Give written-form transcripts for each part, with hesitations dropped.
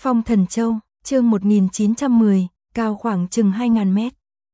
Phong Thần Châu, chương 1910, cao khoảng chừng 2000 mét.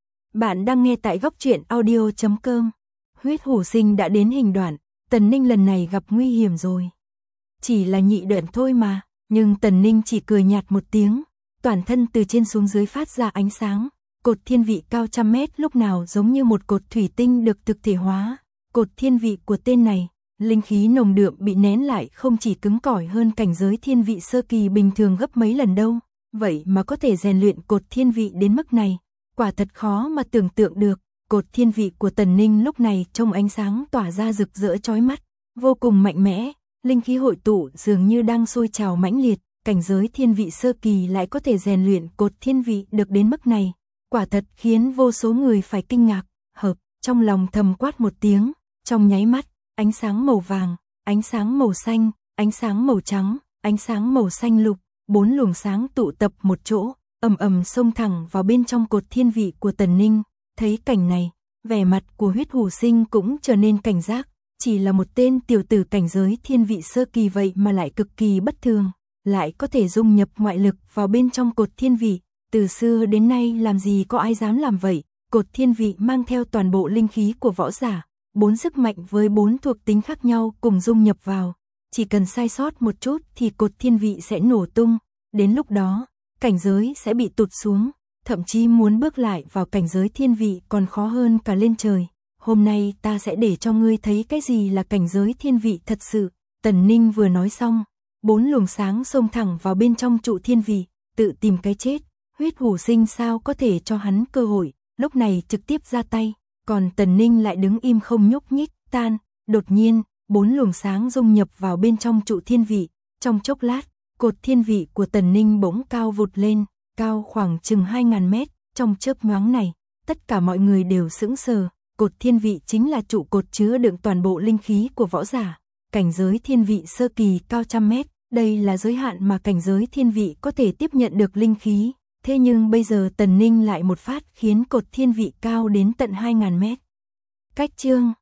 Bạn đang nghe tại góc truyện audio.com. Huyết Hổ Sinh đã đến hình đoạn, Tần Ninh lần này gặp nguy hiểm rồi. Chỉ là nhị đoạn thôi mà, nhưng Tần Ninh chỉ cười nhạt một tiếng, toàn thân từ trên xuống dưới phát ra ánh sáng. Cột thiên vị cao trăm mét lúc nào giống như một cột thủy tinh được thực thể hóa. Cột thiên vị của tên này, linh khí nồng đượm bị nén lại không chỉ cứng cỏi hơn cảnh giới thiên vị sơ kỳ bình thường gấp mấy lần đâu. Vậy mà có thể rèn luyện cột thiên vị đến mức này, quả thật khó mà tưởng tượng được. Cột thiên vị của Tần Ninh lúc này trong ánh sáng tỏa ra rực rỡ chói mắt, vô cùng mạnh mẽ, linh khí hội tụ dường như đang sôi trào mãnh liệt. Cảnh giới thiên vị sơ kỳ lại có thể rèn luyện cột thiên vị được đến mức này, quả thật khiến vô số người phải kinh ngạc. Hợp, trong lòng thầm quát một tiếng, trong nháy mắt, ánh sáng màu vàng, ánh sáng màu xanh, ánh sáng màu trắng, ánh sáng màu xanh lục, 4 luồng sáng tụ tập một chỗ, ầm ầm xông thẳng vào bên trong cột thiên vị của Tần Ninh. Thấy cảnh này, vẻ mặt của Huyết Hổ Sinh cũng trở nên cảnh giác, chỉ là một tên tiểu tử cảnh giới thiên vị sơ kỳ vậy mà lại cực kỳ bất thường, lại có thể dung nhập ngoại lực vào bên trong cột thiên vị. Từ xưa đến nay làm gì có ai dám làm vậy. Cột thiên vị mang theo toàn bộ linh khí của võ giả, 4 sức mạnh với 4 thuộc tính khác nhau cùng dung nhập vào. Chỉ cần sai sót một chút thì cột thiên vị sẽ nổ tung. Đến lúc đó, cảnh giới sẽ bị tụt xuống, thậm chí muốn bước lại vào cảnh giới thiên vị còn khó hơn cả lên trời. Hôm nay ta sẽ để cho ngươi thấy cái gì là cảnh giới thiên vị thật sự. Tần Ninh vừa nói xong, 4 luồng sáng xông thẳng vào bên trong trụ thiên vị, tự tìm cái chết. Huyết Hổ Sinh sao có thể cho hắn cơ hội, lúc này trực tiếp ra tay, còn Tần Ninh lại đứng im không nhúc nhích. Đột nhiên, 4 luồng sáng dung nhập vào bên trong trụ thiên vị, trong chốc lát, cột thiên vị của Tần Ninh bỗng cao vụt lên, cao khoảng chừng 2000 mét. Trong chớp nhoáng này, tất cả mọi người đều sững sờ. Cột thiên vị chính là trụ cột chứa đựng toàn bộ linh khí của võ giả, cảnh giới thiên vị sơ kỳ cao trăm mét, đây là giới hạn mà cảnh giới thiên vị có thể tiếp nhận được linh khí. Thế nhưng bây giờ Tần Ninh lại một phát khiến cột thiên vị cao đến tận 2000 mét. Cách chương